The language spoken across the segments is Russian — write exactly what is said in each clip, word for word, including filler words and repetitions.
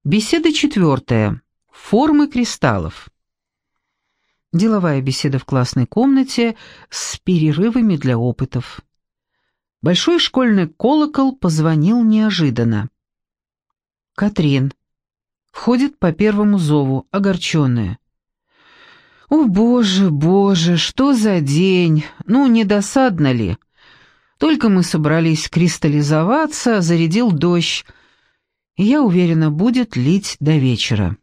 Беседа четвертая. Формы кристаллов. Деловая беседа в классной комнате с перерывами для опытов. Большой школьный колокол позвонил неожиданно. Катрин. Входит по первому зову, огорченная. «О, боже, боже, что за день! Ну, не досадно ли? Только мы собрались кристаллизоваться, зарядил дождь, и я уверена, будет лить до вечера».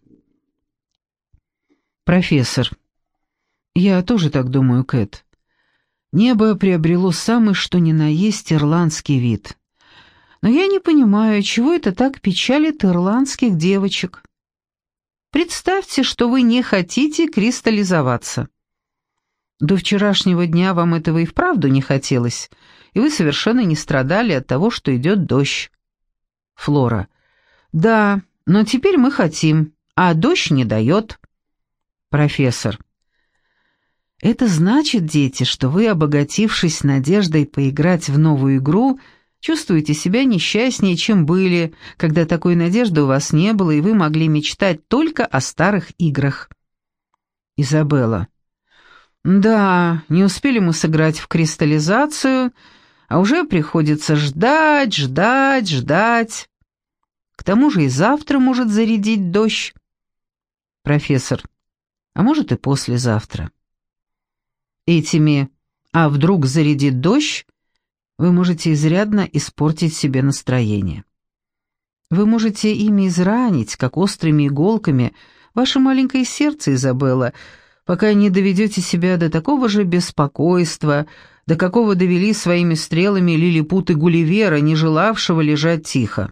Профессор. Я тоже так думаю, Кэт. Небо приобрело самый что ни на есть ирландский вид. Но я не понимаю, чего это так печалит ирландских девочек. Представьте, что вы не хотите кристаллизоваться. До вчерашнего дня вам этого и вправду не хотелось, и вы совершенно не страдали от того, что идет дождь. Флора. Да, но теперь мы хотим, а дождь не дает. Профессор. Это значит, дети, что вы, обогатившись надеждой поиграть в новую игру, чувствуете себя несчастнее, чем были, когда такой надежды у вас не было, и вы могли мечтать только о старых играх. Изабелла. Да, не успели мы сыграть в кристаллизацию, а уже приходится ждать, ждать, ждать. К тому же и завтра может зарядить дождь. Профессор. А может и послезавтра. Этими «а вдруг зарядит дождь» вы можете изрядно испортить себе настроение. Вы можете ими изранить, как острыми иголками, ваше маленькое сердце, Изабелла, пока не доведете себя до такого же беспокойства, до какого довели своими стрелами лилипуты Гулливера, не желавшего лежать тихо.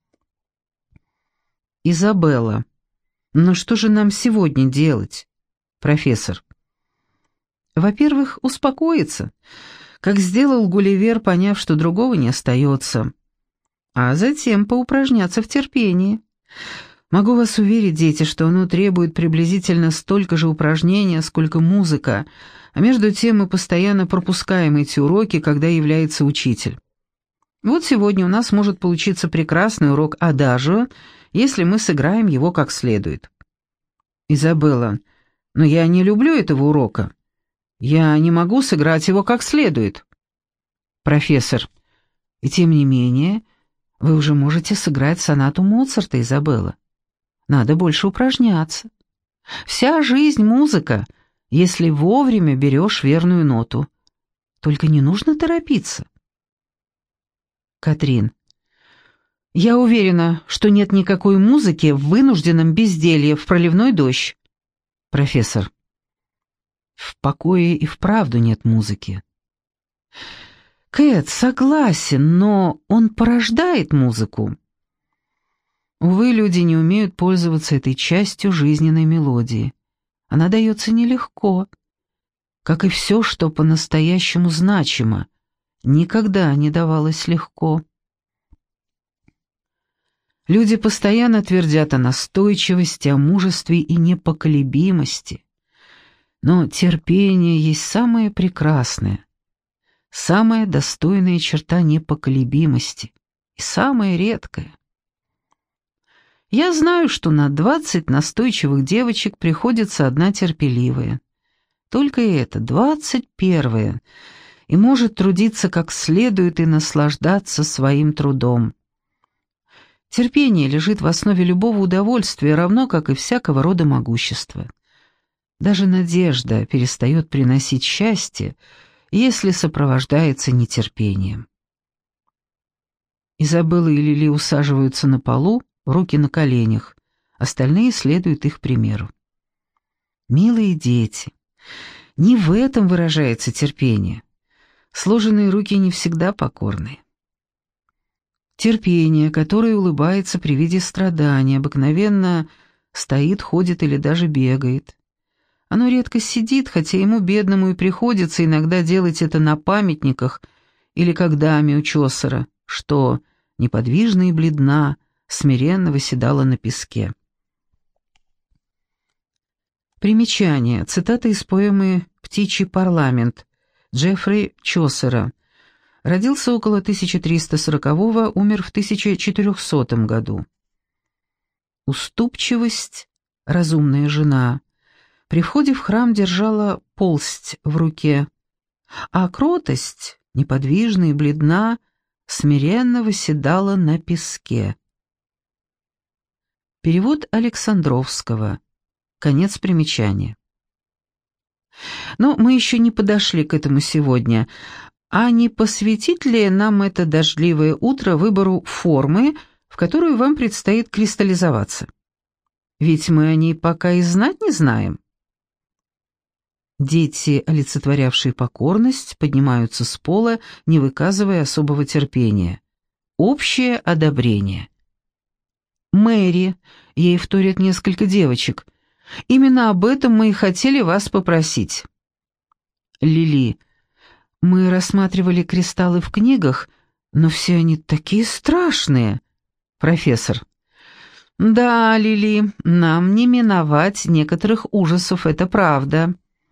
Изабелла. Но что же нам сегодня делать? Профессор. Во-первых, успокоиться, как сделал Гулливер, поняв, что другого не остается. А затем поупражняться в терпении. Могу вас уверить, дети, что оно требует приблизительно столько же упражнения, сколько музыка, а между тем мы постоянно пропускаем эти уроки, когда является учитель. Вот сегодня у нас может получиться прекрасный урок адажио, если мы сыграем его как следует. Изабелла, но я не люблю этого урока. Я не могу сыграть его как следует. Профессор, и тем не менее, вы уже можете сыграть сонату Моцарта, Изабелла. Надо больше упражняться. Вся жизнь — музыка, если вовремя берешь верную ноту. Только не нужно торопиться. Катрин. Я уверена, что нет никакой музыки в вынужденном безделье в проливной дождь. Профессор. В покое и вправду нет музыки. Кэт, согласен, но он порождает музыку. Увы, люди не умеют пользоваться этой частью жизненной мелодии. Она дается нелегко, как и все, что по-настоящему значимо, никогда не давалось легко. Люди постоянно твердят о настойчивости, о мужестве и непоколебимости. Но терпение есть самое прекрасное, самая достойная черта непоколебимости и самая редкая. Я знаю, что на двадцать настойчивых девочек приходится одна терпеливая. Только это, двадцать первая, и может трудиться как следует и наслаждаться своим трудом. Терпение лежит в основе любого удовольствия, равно как и всякого рода могущества. Даже надежда перестает приносить счастье, если сопровождается нетерпением. Изабелла и Лили усаживаются на полу, руки на коленях, остальные следуют их примеру. Милые дети, не в этом выражается терпение. Сложенные руки не всегда покорны. Терпение, которое улыбается при виде страдания, обыкновенно стоит, ходит или даже бегает. Оно редко сидит, хотя ему, бедному, и приходится иногда делать это на памятниках или как даме у Чосера, что, неподвижна и бледна, смиренно восседала на песке. Примечание. Цитата из поэмы «Птичий парламент» Джеффри Чосера. Родился около тысяча триста сорокового, умер в тысяча четырехсотом году. Уступчивость — разумная жена. При входе в храм держала полсть в руке, а кротость, неподвижна и бледна, смиренно восседала на песке. Перевод Александровского. Конец примечания. Но мы еще не подошли к этому сегодня. А не посвятит ли нам это дождливое утро выбору формы, в которую вам предстоит кристаллизоваться? Ведь мы о ней пока и знать не знаем. Дети, олицетворявшие покорность, поднимаются с пола, не выказывая особого терпения. Общее одобрение. Мэри, ей вторят несколько девочек. Именно об этом мы и хотели вас попросить. Лили, мы рассматривали кристаллы в книгах, но все они такие страшные. Профессор. Да, Лили, нам не миновать некоторых ужасов, это правда.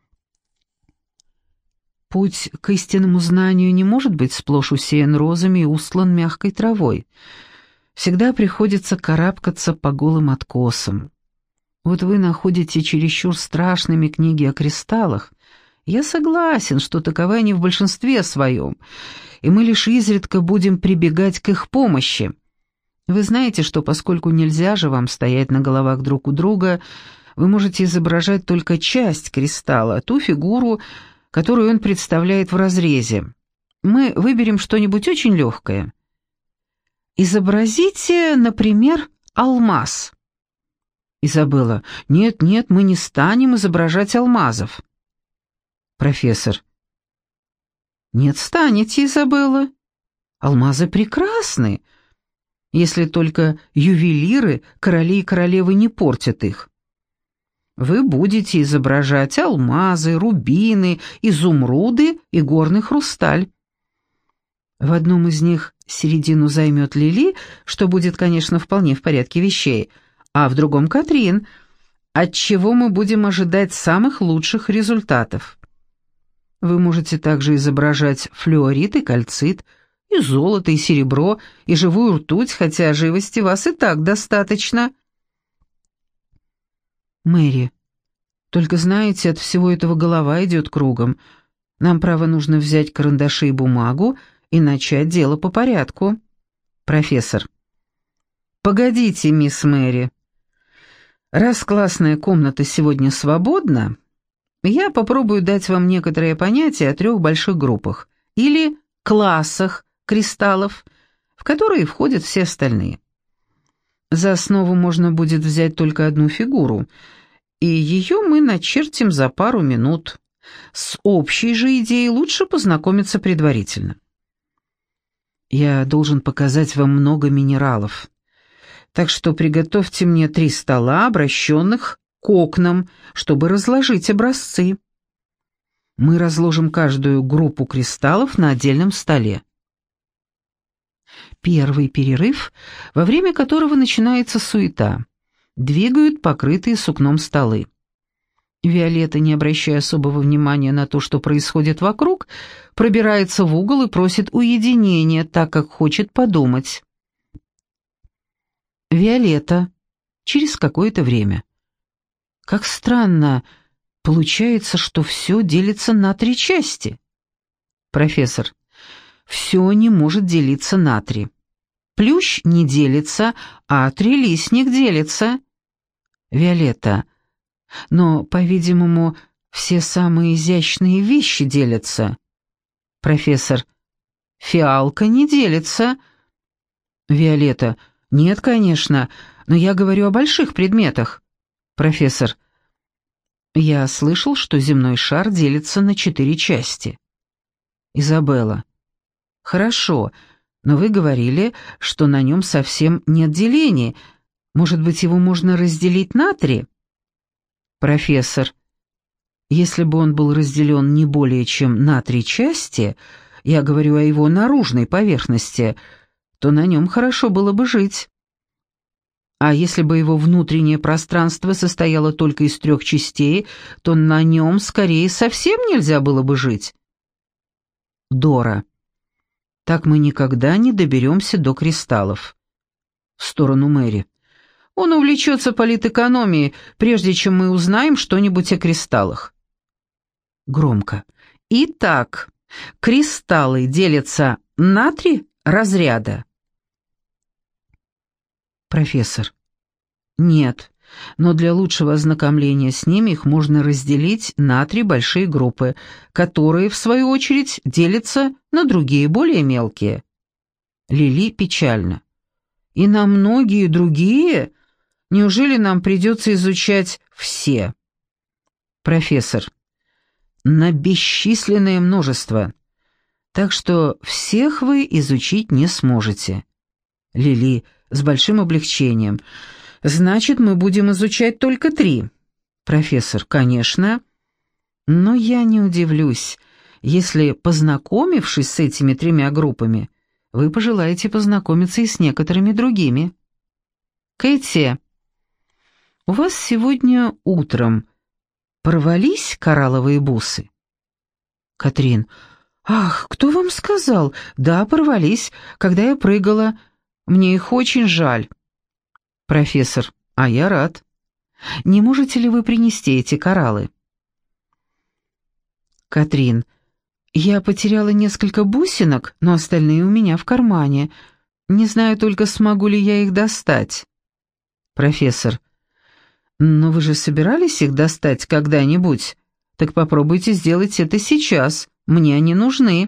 Путь к истинному знанию не может быть сплошь усеян розами и устлан мягкой травой. Всегда приходится карабкаться по голым откосам. Вот вы находите чересчур страшными книги о кристаллах. Я согласен, что таковы они в большинстве своем, и мы лишь изредка будем прибегать к их помощи. Вы знаете, что поскольку нельзя же вам стоять на головах друг у друга, вы можете изображать только часть кристалла, ту фигуру, которую он представляет в разрезе. Мы выберем что-нибудь очень легкое. Изобразите, например, алмаз. Изабелла. Нет, нет, мы не станем изображать алмазов. Профессор. Нет, станете, Изабелла. Алмазы прекрасны, если только ювелиры, короли и королевы не портят их. Вы будете изображать алмазы, рубины, изумруды и горный хрусталь. В одном из них середину займет Лили, что будет, конечно, вполне в порядке вещей, а в другом Катрин, от чего мы будем ожидать самых лучших результатов. Вы можете также изображать флюорит и кальцит, и золото, и серебро, и живую ртуть, хотя живости вас и так достаточно. Мэри, только знаете, от всего этого голова идет кругом. Нам, право, нужно взять карандаши и бумагу и начать дело по порядку. Профессор. Погодите, мисс Мэри. Раз классная комната сегодня свободна, я попробую дать вам некоторое понятие о трех больших группах, или классах кристаллов, в которые входят все остальные. За основу можно будет взять только одну фигуру, и ее мы начертим за пару минут. С общей же идеей лучше познакомиться предварительно. Я должен показать вам много минералов, так что приготовьте мне три стола, обращенных к окнам, чтобы разложить образцы. Мы разложим каждую группу кристаллов на отдельном столе. Первый перерыв, во время которого начинается суета. Двигают покрытые сукном столы. Виолетта, не обращая особого внимания на то, что происходит вокруг, пробирается в угол и просит уединения, так как хочет подумать. Виолетта. Через какое-то время. Как странно, получается, что все делится на три части. Профессор. Все не может делиться на три. Плющ не делится, а трилистник делится. Виолетта. Но, по-видимому, все самые изящные вещи делятся. Профессор. Фиалка не делится. Виолетта. Нет, конечно, но я говорю о больших предметах. Профессор. Я слышал, что земной шар делится на четыре части. Изабелла. Хорошо, но вы говорили, что на нем совсем нет делений. Может быть, его можно разделить на три? Профессор. Если бы он был разделен не более чем на три части, я говорю о его наружной поверхности, то на нем хорошо было бы жить. А если бы его внутреннее пространство состояло только из трех частей, то на нем, скорее, совсем нельзя было бы жить. Дора. Так мы никогда не доберемся до кристаллов. В сторону Мэри. Он увлечется политэкономией, прежде чем мы узнаем что-нибудь о кристаллах. Громко. Итак, кристаллы делятся на три разряда. Профессор. Нет, но для лучшего ознакомления с ними их можно разделить на три большие группы, которые, в свою очередь, делятся на другие, более мелкие. Лили печально. И на многие другие? Неужели нам придется изучать все? Профессор. На бесчисленное множество. Так что всех вы изучить не сможете. Лили с большим облегчением. Значит, мы будем изучать только три. Профессор. Конечно. Но я не удивлюсь, если, познакомившись с этими тремя группами, вы пожелаете познакомиться и с некоторыми другими. Кэти, у вас сегодня утром порвались коралловые бусы? Катрин. Ах, кто вам сказал? Да, порвались, когда я прыгала. Мне их очень жаль. Профессор. А я рад. Не можете ли вы принести эти кораллы? Катрин. Я потеряла несколько бусинок, но остальные у меня в кармане. Не знаю только, смогу ли я их достать. Профессор. Но вы же собирались их достать когда-нибудь? Так попробуйте сделать это сейчас. Мне они нужны.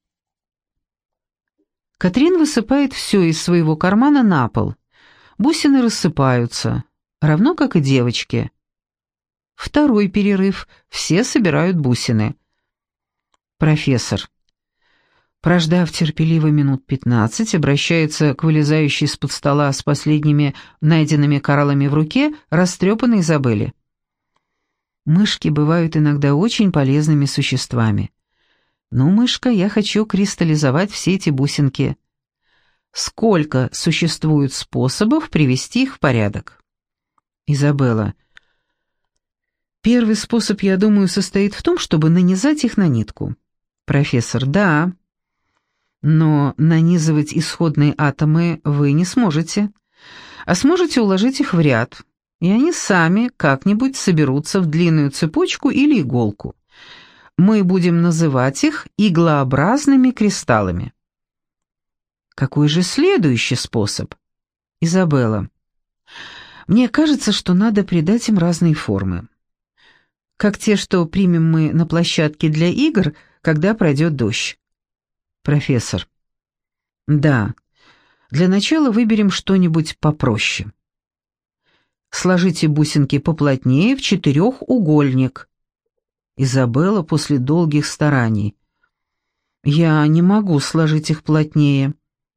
Катрин высыпает все из своего кармана на пол. Бусины рассыпаются, равно как и девочки. Второй перерыв. Все собирают бусины. Профессор, прождав терпеливо минут пятнадцать, обращается к вылезающей из-под стола с последними найденными кораллами в руке растрепанной Изабелле. Мышки бывают иногда очень полезными существами. Ну, мышка, я хочу кристаллизовать все эти бусинки. Сколько существует способов привести их в порядок? Изабелла. Первый способ, я думаю, состоит в том, чтобы нанизать их на нитку. Профессор. Да. Но нанизывать исходные атомы вы не сможете. А сможете уложить их в ряд, и они сами как-нибудь соберутся в длинную цепочку или иголку. Мы будем называть их иглообразными кристаллами. Какой же следующий способ? Изабелла. Мне кажется, что надо придать им разные формы. Как те, что примем мы на площадке для игр, когда пройдет дождь. Профессор. Да. Для начала выберем что-нибудь попроще. Сложите бусинки поплотнее в четырехугольник. Изабелла после долгих стараний. Я не могу сложить их плотнее.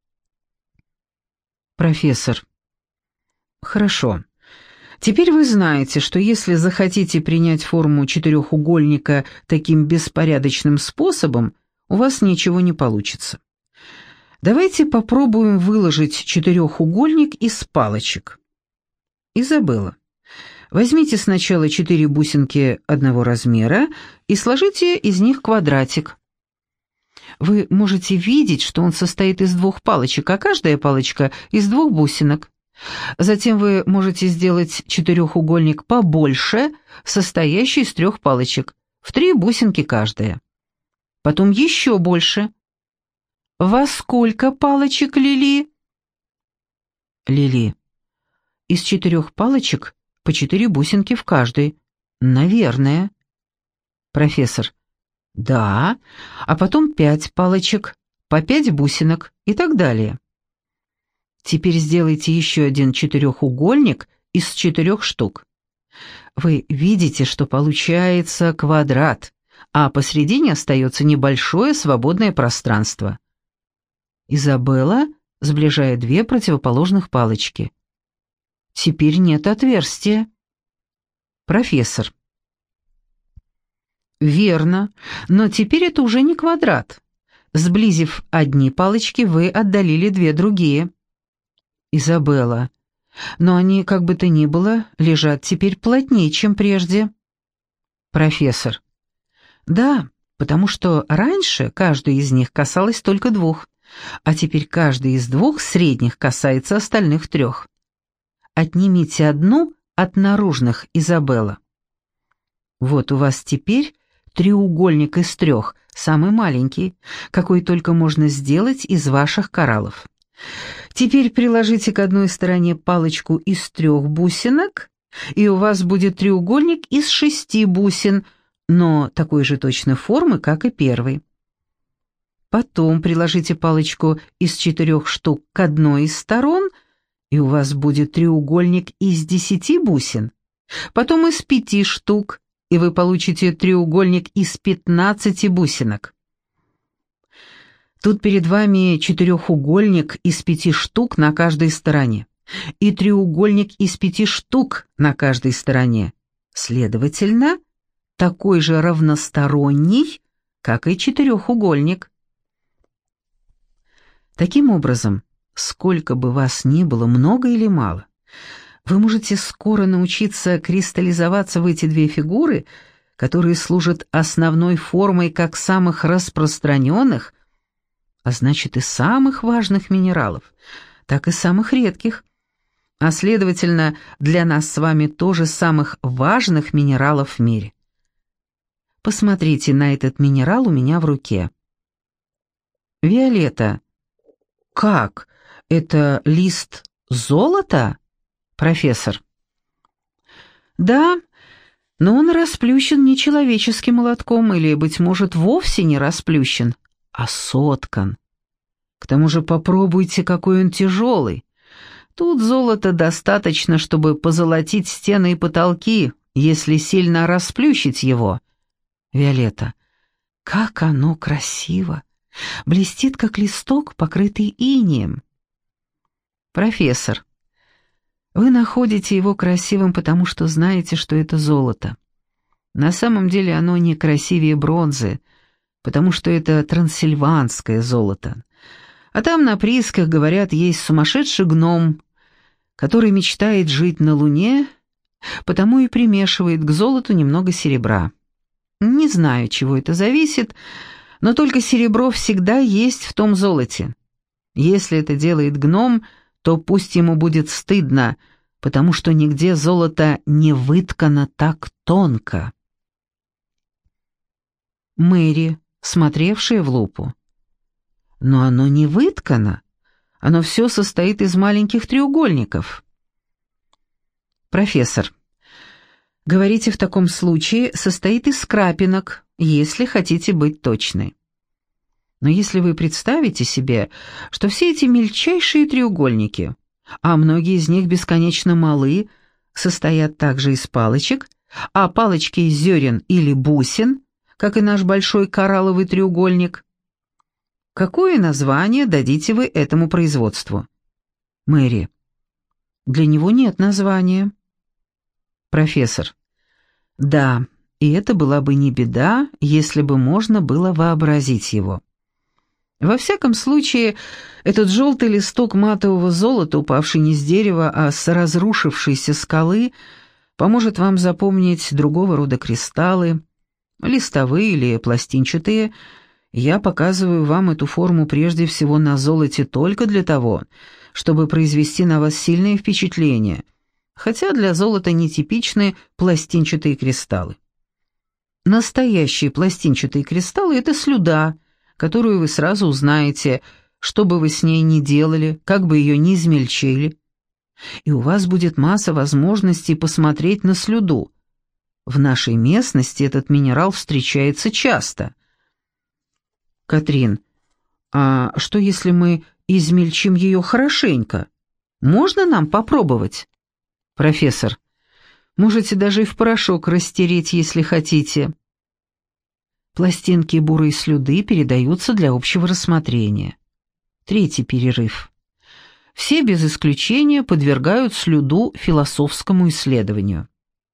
Профессор. Хорошо. Теперь вы знаете, что если захотите принять форму четырехугольника таким беспорядочным способом, у вас ничего не получится. Давайте попробуем выложить четырехугольник из палочек. Изабелла, возьмите сначала четыре бусинки одного размера и сложите из них квадратик. Вы можете видеть, что он состоит из двух палочек, а каждая палочка из двух бусинок. Затем вы можете сделать четырехугольник побольше, состоящий из трех палочек, в три бусинки каждая. Потом еще больше. Во сколько палочек, Лили? Лили. Из четырех палочек по четыре бусинки в каждой. Наверное. Профессор. Да, а потом пять палочек, по пять бусинок и так далее. Теперь сделайте еще один четырехугольник из четырех штук. Вы видите, что получается квадрат, а посредине остается небольшое свободное пространство. Изабелла сближает две противоположных палочки. Теперь нет отверстия. Профессор. Верно, но теперь это уже не квадрат. Сблизив одни палочки, вы отдалили две другие. Изабелла. Но они, как бы то ни было, лежат теперь плотнее, чем прежде. Профессор. Да, потому что раньше каждая из них касалась только двух, а теперь каждая из двух средних касается остальных трех. отнимите одну от наружных, Изабелла. Вот у вас теперь треугольник из трех, самый маленький, какой только можно сделать из ваших кораллов. Теперь приложите к одной стороне палочку из трех бусинок, и у вас будет треугольник из шести бусин, но такой же точно формы, как и первый. Потом приложите палочку из четырех штук к одной из сторон, и у вас будет треугольник из десяти бусин. Потом из пяти штук, и вы получите треугольник из пятнадцати бусинок. Тут перед вами четырехугольник из пяти штук на каждой стороне и треугольник из пяти штук на каждой стороне. Следовательно, такой же равносторонний, как и четырехугольник. Таким образом, сколько бы вас ни было, много или мало, вы можете скоро научиться кристаллизоваться в эти две фигуры, которые служат основной формой как самых распространенных, а значит и самых важных минералов, так и самых редких, а следовательно, для нас с вами тоже самых важных минералов в мире. Посмотрите на этот минерал у меня в руке. Виолетта. Как? Это лист золота? Профессор. Да, но он расплющен не человеческим молотком или, быть может, вовсе не расплющен, а соткан. К тому же попробуйте, какой он тяжелый. Тут золота достаточно, чтобы позолотить стены и потолки, если сильно расплющить его. Виолетта. Как оно красиво! Блестит, как листок, покрытый инеем. Профессор. Вы находите его красивым, потому что знаете, что это золото. На самом деле оно не красивее бронзы, потому что это трансильванское золото. А там на приисках, говорят, есть сумасшедший гном, который мечтает жить на Луне, потому и примешивает к золоту немного серебра. Не знаю, чего это зависит, но только серебро всегда есть в том золоте. Если это делает гном, то пусть ему будет стыдно, потому что нигде золото не выткано так тонко. Мэри, смотревшая в лупу. Но оно не выткано, оно все состоит из маленьких треугольников. Профессор. Говорите, в таком случае состоит из крапинок, если хотите быть точной. Но если вы представите себе, что все эти мельчайшие треугольники, а многие из них бесконечно малы, состоят также из палочек, а палочки из зерен или бусин, как и наш большой коралловый треугольник, какое название дадите вы этому производству? Мэри. Для него нет названия. Профессор. Да, и это была бы не беда, если бы можно было вообразить его. Во всяком случае, этот желтый листок матового золота, упавший не с дерева, а с разрушившейся скалы, поможет вам запомнить другого рода кристаллы, листовые или пластинчатые. Я показываю вам эту форму прежде всего на золоте только для того, чтобы произвести на вас сильное впечатление, хотя для золота нетипичны пластинчатые кристаллы. Настоящие пластинчатые кристаллы — это слюда, которую вы сразу узнаете, что бы вы с ней ни делали, как бы ее ни измельчили. И у вас будет масса возможностей посмотреть на слюду. В нашей местности этот минерал встречается часто. Катрин, а что если мы измельчим ее хорошенько? Можно нам попробовать? Профессор, можете даже и в порошок растереть, если хотите. Пластинки бурой слюды передаются для общего рассмотрения. Третий перерыв. Все без исключения подвергают слюду философскому исследованию.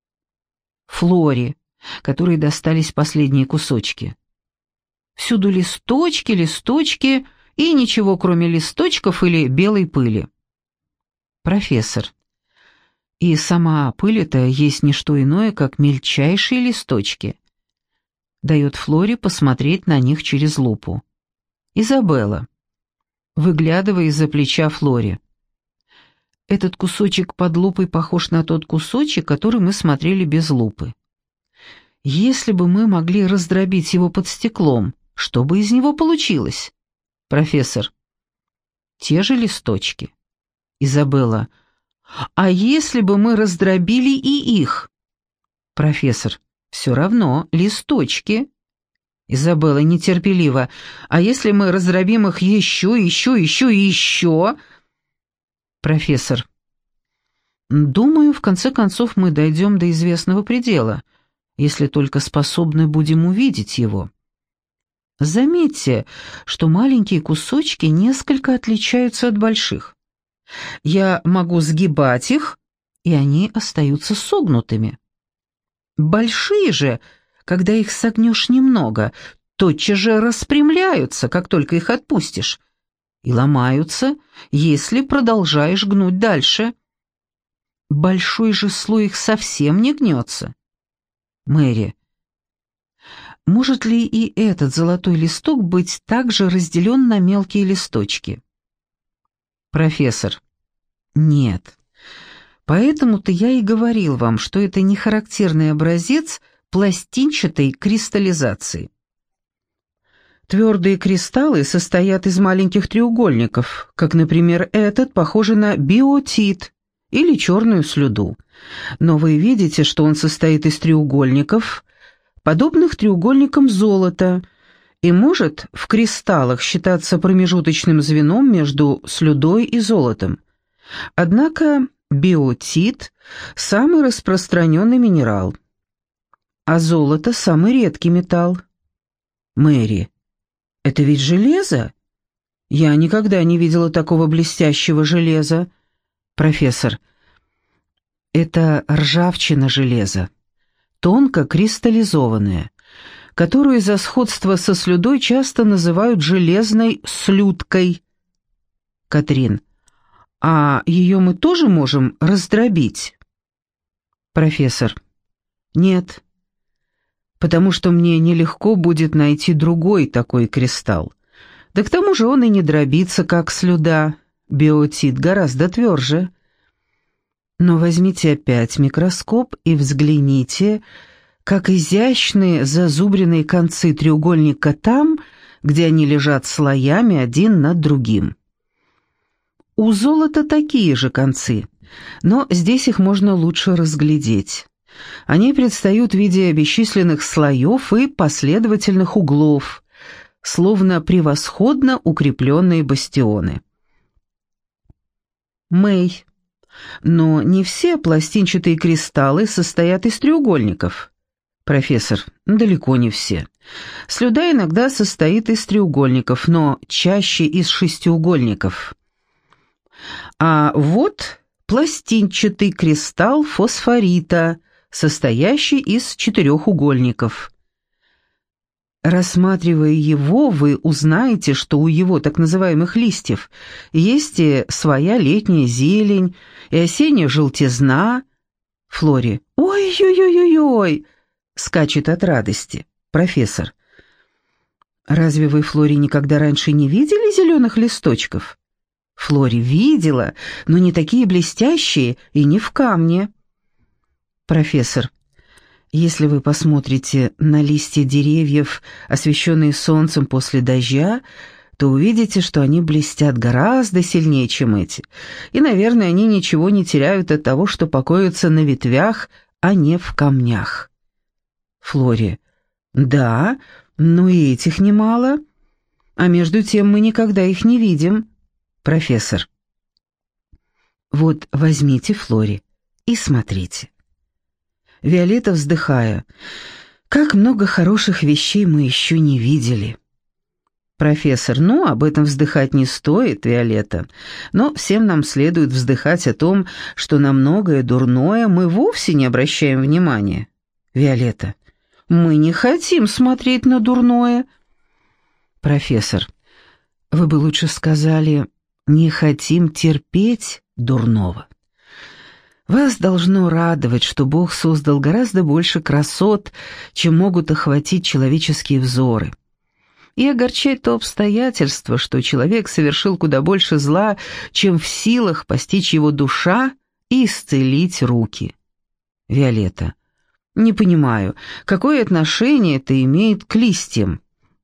Флоре, которой достались последние кусочки. Всюду листочки, листочки и ничего, кроме листочков или белой пыли. Профессор. И сама пыль-то есть не что иное, как мельчайшие листочки. Дает Флоре посмотреть на них через лупу. Изабелла, выглядывая из-за плеча Флоре. Этот кусочек под лупой похож на тот кусочек, который мы смотрели без лупы. Если бы мы могли раздробить его под стеклом, что бы из него получилось? Профессор. Те же листочки. Изабелла. А если бы мы раздробили и их? Профессор. Все равно листочки. Изабелла нетерпеливо. А если мы раздробим их еще, еще, еще и еще? Профессор. Думаю, в конце концов мы дойдем до известного предела, если только способны будем увидеть его. Заметьте, что маленькие кусочки несколько отличаются от больших. Я могу сгибать их, и они остаются согнутыми. Большие же, когда их согнешь немного, тотчас же распрямляются, как только их отпустишь, и ломаются, если продолжаешь гнуть дальше. Большой же слой их совсем не гнется. Мэри. Может ли и этот золотой листок быть также разделен на мелкие листочки? Профессор. Нет. Поэтому-то я и говорил вам, что это не характерный образец пластинчатой кристаллизации. Твердые кристаллы состоят из маленьких треугольников, как, например, этот, похожий на биотит или черную слюду. Но вы видите, что он состоит из треугольников, подобных треугольникам золота, и может в кристаллах считаться промежуточным звеном между слюдой и золотом. Однако биотит – самый распространенный минерал, а золото – самый редкий металл. Мэри. Это ведь железо? Я никогда не видела такого блестящего железа. Профессор. Это ржавчина железа, тонко кристаллизованная, которую из-за сходства со слюдой часто называют железной слюдкой. Катрин. А ее мы тоже можем раздробить? Профессор. Нет. Потому что мне нелегко будет найти другой такой кристалл. Да к тому же он и не дробится, как слюда. Биотит гораздо тверже. Но возьмите опять микроскоп и взгляните, как изящные зазубренные концы треугольника там, где они лежат слоями один над другим. У золота такие же концы, но здесь их можно лучше разглядеть. Они предстают в виде бесчисленных слоев и последовательных углов, словно превосходно укрепленные бастионы. Мэй. Но не все пластинчатые кристаллы состоят из треугольников. Профессор. Далеко не все. Слюда иногда состоит из треугольников, но чаще из шестиугольников. А вот пластинчатый кристалл фосфорита, состоящий из четырехугольников. Рассматривая его, вы узнаете, что у его так называемых листьев есть и своя летняя зелень, и осенняя желтизна. Флори. Ой-ой-ой-ой-ой! Скачет от радости. Профессор. Разве вы, Флори, никогда раньше не видели зеленых листочков? Флори. Видела, но не такие блестящие и не в камне. Профессор. Если вы посмотрите на листья деревьев, освещенные солнцем после дождя, то увидите, что они блестят гораздо сильнее, чем эти. И, наверное, они ничего не теряют от того, что покоятся на ветвях, а не в камнях. Флори. Да, но и этих немало. А между тем мы никогда их не видим. Профессор. Вот возьмите, Флори, и смотрите. Виолетта, вздыхая. Как много хороших вещей мы еще не видели. Профессор. Ну, об этом вздыхать не стоит, Виолетта. Но всем нам следует вздыхать о том, что на многое дурное мы вовсе не обращаем внимания. Виолетта. Мы не хотим смотреть на дурное. Профессор. Вы бы лучше сказали, не хотим терпеть дурного. Вас должно радовать, что Бог создал гораздо больше красот, чем могут охватить человеческие взоры. И огорчает то обстоятельство, что человек совершил куда больше зла, чем в силах постичь его душа и исцелить руки. Виолетта. Не понимаю, какое отношение это имеет к листьям?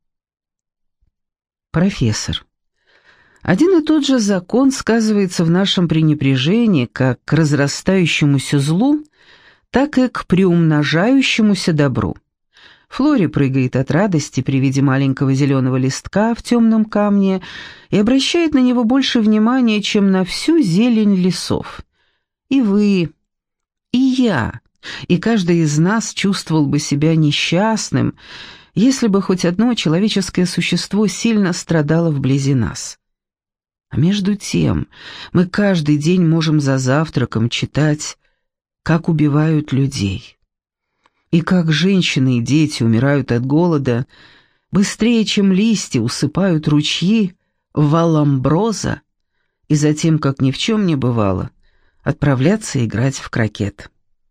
Профессор. Один и тот же закон сказывается в нашем пренебрежении как к разрастающемуся злу, так и к приумножающемуся добру. Флори прыгает от радости при виде маленького зеленого листка в темном камне и обращает на него больше внимания, чем на всю зелень лесов. И вы, и я, и каждый из нас чувствовал бы себя несчастным, если бы хоть одно человеческое существо сильно страдало вблизи нас. А между тем мы каждый день можем за завтраком читать, как убивают людей. И как женщины и дети умирают от голода, быстрее, чем листья, усыпают ручьи валамброза, и затем, как ни в чем не бывало, отправляться играть в крокет.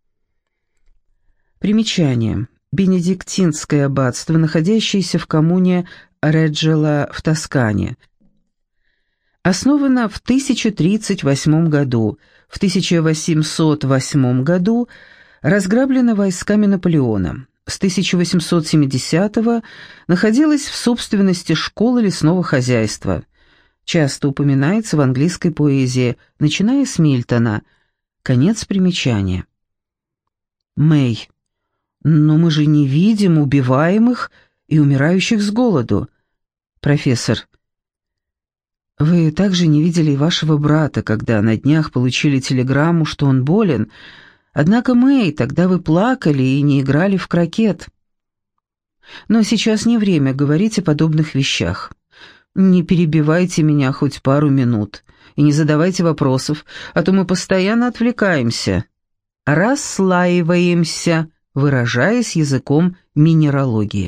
Примечание. Бенедиктинское аббатство, находящееся в коммуне Реджело в Тоскане. Основано в тысяча тридцать восьмом году, в тысяча восемьсот восьмом году разграблено войсками Наполеона. С тысяча восемьсот семидесятого находилась в собственности школы лесного хозяйства. Часто упоминается в английской поэзии, начиная с Мильтона. Конец примечания. Мэй. Но мы же не видим убиваемых и умирающих с голоду. Профессор. Вы также не видели и вашего брата, когда на днях получили телеграмму, что он болен. Однако, Мэй, тогда вы плакали и не играли в крокет. Но сейчас не время говорить о подобных вещах. Не перебивайте меня хоть пару минут и не задавайте вопросов, а то мы постоянно отвлекаемся. Расслаиваемся, выражаясь языком минералогии.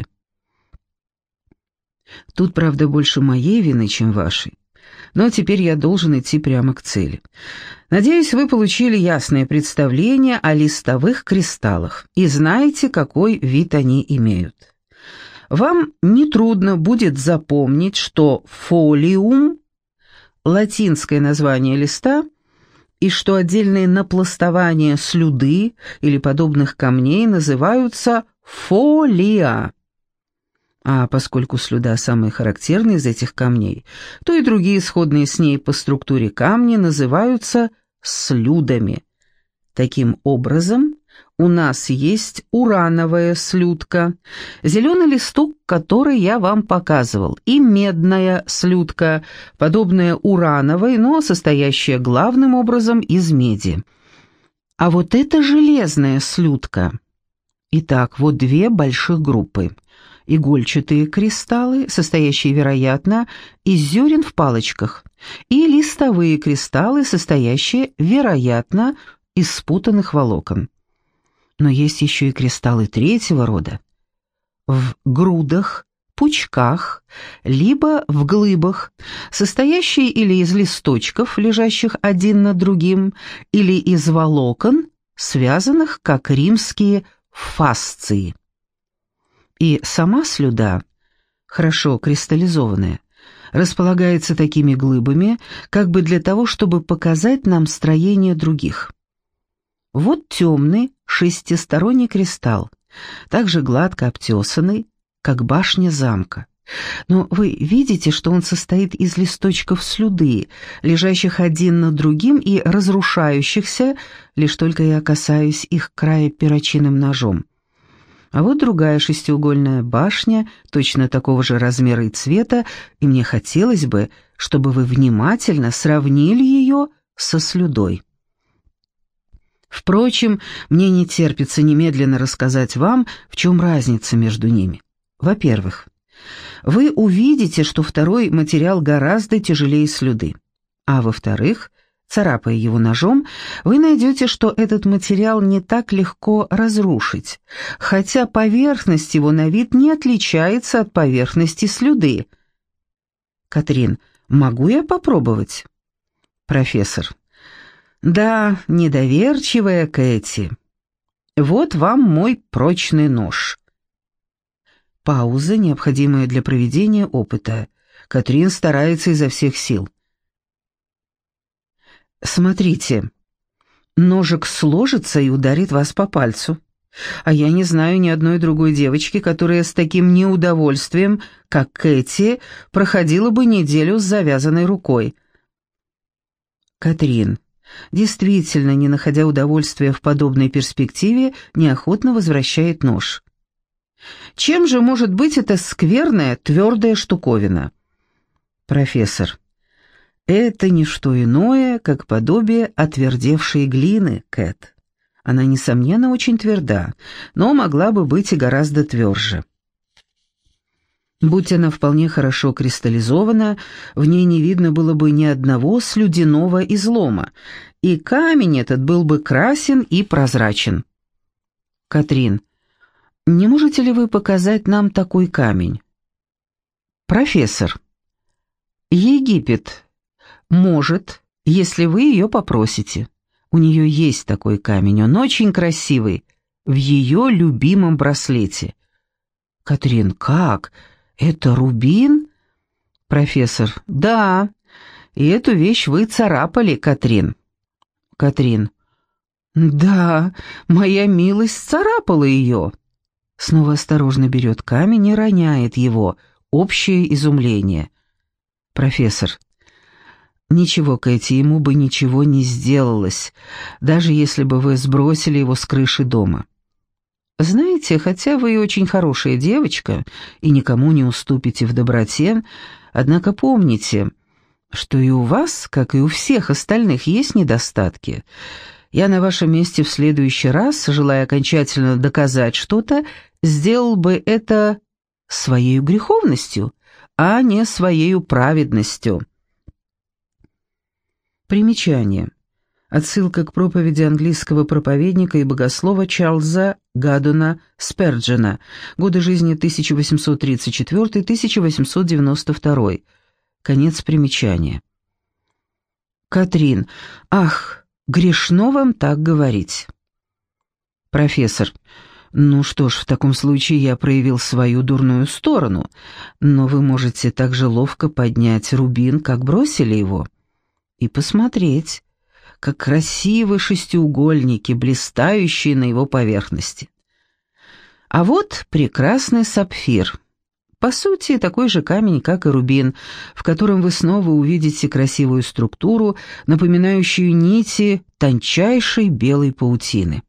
Тут, правда, больше моей вины, чем вашей. Но теперь я должен идти прямо к цели. Надеюсь, вы получили ясное представление о листовых кристаллах и знаете, какой вид они имеют. Вам нетрудно будет запомнить, что фолиум – латинское название листа, и что отдельные напластования слюды или подобных камней называются фолия. А поскольку слюда самый характерный из этих камней, то и другие сходные с ней по структуре камни называются слюдами. Таким образом, у нас есть урановая слюдка, зеленый листок, который я вам показывал, и медная слюдка, подобная урановой, но состоящая главным образом из меди. А вот это железная слюдка. Итак, вот две больших группы. Игольчатые кристаллы, состоящие, вероятно, из зерен в палочках, и листовые кристаллы, состоящие, вероятно, из спутанных волокон. Но есть еще и кристаллы третьего рода. В грудах, пучках, либо в глыбах, состоящие или из листочков, лежащих один над другим, или из волокон, связанных, как римские фасции. И сама слюда, хорошо кристаллизованная, располагается такими глыбами, как бы для того, чтобы показать нам строение других. Вот темный шестисторонний кристалл, также гладко обтесанный, как башня замка. Но вы видите, что он состоит из листочков слюды, лежащих один над другим и разрушающихся, лишь только я касаюсь их края перочинным ножом. А вот другая шестиугольная башня, точно такого же размера и цвета, и мне хотелось бы, чтобы вы внимательно сравнили ее со слюдой. Впрочем, мне не терпится немедленно рассказать вам, в чем разница между ними. Во-первых, вы увидите, что второй материал гораздо тяжелее слюды. А во-вторых, царапая его ножом, вы найдете, что этот материал не так легко разрушить, хотя поверхность его на вид не отличается от поверхности слюды. Катрин, могу я попробовать? Профессор. Да, недоверчивая Кэти. Вот вам мой прочный нож. Пауза, необходимая для проведения опыта. Катрин старается изо всех сил. «Смотрите, ножик сложится и ударит вас по пальцу. А я не знаю ни одной другой девочки, которая с таким неудовольствием, как Кэти, проходила бы неделю с завязанной рукой». Катрин, действительно, не находя удовольствия в подобной перспективе, неохотно возвращает нож. Чем же может быть эта скверная, твердая штуковина? Профессор. Это не что иное, как подобие отвердевшей глины, Кэт. Она, несомненно, очень тверда, но могла бы быть и гораздо тверже. Будь она вполне хорошо кристаллизована, в ней не видно было бы ни одного слюдяного излома, и камень этот был бы красен и прозрачен. Катрин, не можете ли вы показать нам такой камень? Профессор. Египет может, если вы ее попросите. У нее есть такой камень, он очень красивый, в ее любимом браслете. Катрин, как? Это рубин? Профессор. Да, и эту вещь вы царапали, Катрин. Катрин. Да, моя милость царапала ее. Снова осторожно берет камень и роняет его. Общее изумление. Профессор. Ничего, Кэти, ему бы ничего не сделалось, даже если бы вы сбросили его с крыши дома. Знаете, хотя вы и очень хорошая девочка, и никому не уступите в доброте, однако помните, что и у вас, как и у всех остальных, есть недостатки. Я на вашем месте в следующий раз, желая окончательно доказать что-то, сделал бы это своей греховностью, а не своей праведностью. Примечание. Отсылка к проповеди английского проповедника и богослова Чарльза Гаддона Сперджена, годы жизни тысяча восемьсот тридцать четвёртый — тысяча восемьсот девяносто второй. Конец примечания. Катрин. Ах, грешно вам так говорить. Профессор. Ну что ж, в таком случае я проявил свою дурную сторону, но вы можете так же ловко поднять рубин, как бросили его, и посмотреть, как красивы шестиугольники, блистающие на его поверхности. А вот прекрасный сапфир. По сути, такой же камень, как и рубин, в котором вы снова увидите красивую структуру, напоминающую нити тончайшей белой паутины.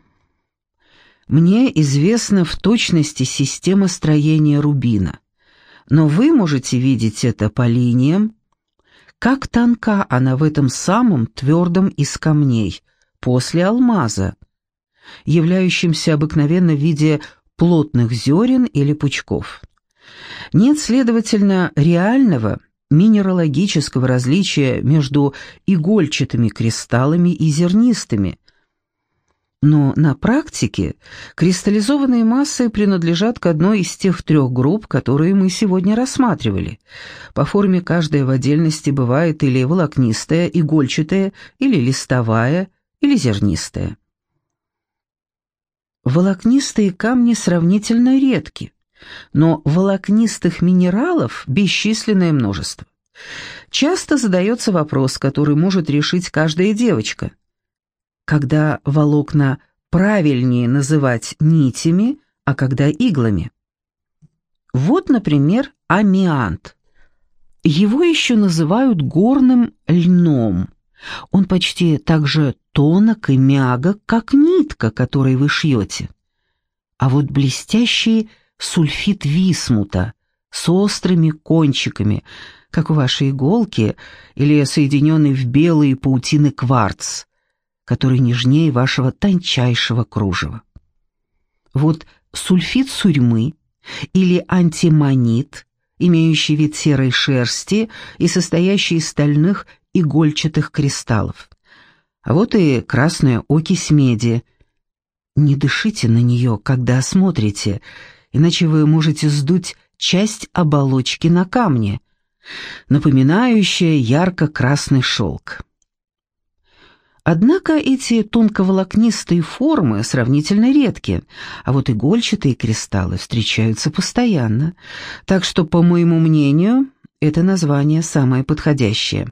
Мне известна в точности система строения рубина, но вы можете видеть это по линиям, как тонка она в этом самом твердом из камней, после алмаза, являющемся обыкновенно в виде плотных зерен или пучков. Нет, следовательно, реального минералогического различия между игольчатыми кристаллами и зернистыми. Но на практике кристаллизованные массы принадлежат к одной из тех трех групп, которые мы сегодня рассматривали. По форме каждая в отдельности бывает или волокнистая, игольчатая, или листовая, или зернистая. Волокнистые камни сравнительно редки, но волокнистых минералов бесчисленное множество. Часто задается вопрос, который может решить каждая девочка. Когда волокна правильнее называть нитями, а когда иглами. Вот, например, амиант. Его еще называют горным льном. Он почти так же тонок и мягок, как нитка, которой вы шьете. А вот блестящий сульфид висмута с острыми кончиками, как у вашей иголки, или соединенный в белые паутины кварц, который нежнее вашего тончайшего кружева. Вот сульфид сурьмы или антимонит, имеющий вид серой шерсти и состоящий из стальных игольчатых кристаллов. А вот и красная окись меди. Не дышите на нее, когда осмотрите, иначе вы можете сдуть часть оболочки на камне, напоминающая ярко-красный шелк. Однако эти тонковолокнистые формы сравнительно редки, а вот игольчатые кристаллы встречаются постоянно, так что, по моему мнению, это название самое подходящее.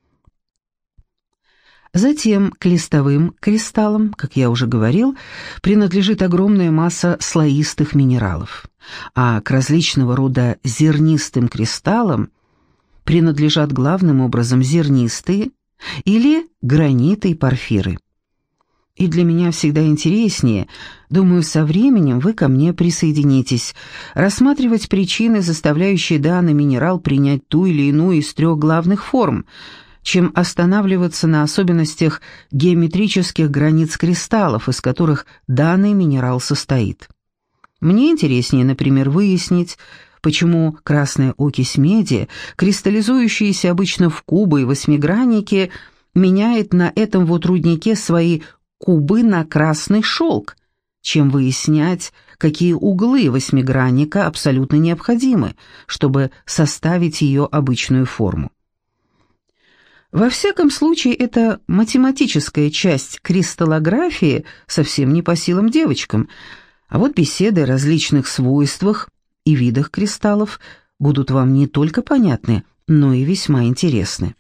Затем к листовым кристаллам, как я уже говорил, принадлежит огромная масса слоистых минералов, а к различного рода зернистым кристаллам принадлежат главным образом зернистые или граниты и порфиры. И для меня всегда интереснее, думаю, со временем вы ко мне присоединитесь, рассматривать причины, заставляющие данный минерал принять ту или иную из трех главных форм, чем останавливаться на особенностях геометрических границ кристаллов, из которых данный минерал состоит. Мне интереснее, например, выяснить, почему красная окись меди, кристаллизующаяся обычно в кубы и восьмигранники, меняет на этом вот руднике свои кубы на красный шелк, чем выяснять, какие углы восьмигранника абсолютно необходимы, чтобы составить ее обычную форму. Во всяком случае, эта математическая часть кристаллографии совсем не по силам девочкам, а вот беседы о различных свойствах и видах кристаллов будут вам не только понятны, но и весьма интересны.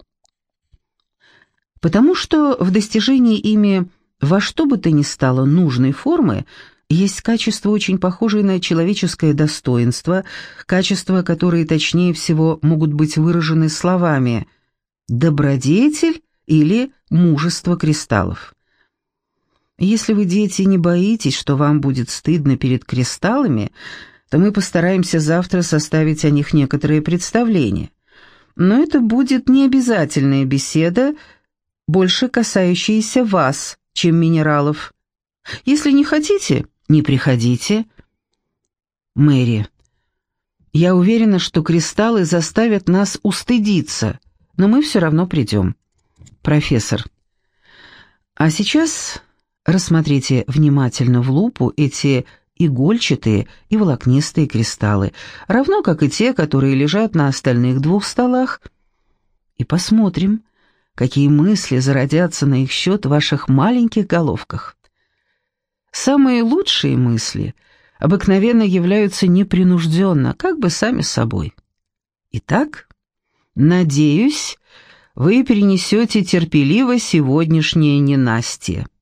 Потому что в достижении ими во что бы то ни стало нужной формы есть качества, очень похожие на человеческое достоинство, качества, которые точнее всего могут быть выражены словами «добродетель» или «мужество кристаллов». Если вы, дети, не боитесь, что вам будет стыдно перед кристаллами, то мы постараемся завтра составить о них некоторые представления. Но это будет не обязательная беседа, больше касающаяся вас, чем минералов. Если не хотите, не приходите. Мэри, я уверена, что кристаллы заставят нас устыдиться, но мы все равно придем. Профессор, а сейчас рассмотрите внимательно в лупу эти игольчатые и волокнистые кристаллы, равно как и те, которые лежат на остальных двух столах, и посмотрим, какие мысли зародятся на их счет в ваших маленьких головках. Самые лучшие мысли обыкновенно являются непринужденно, как бы сами собой. Итак, надеюсь, вы перенесете терпеливо сегодняшнее ненастье.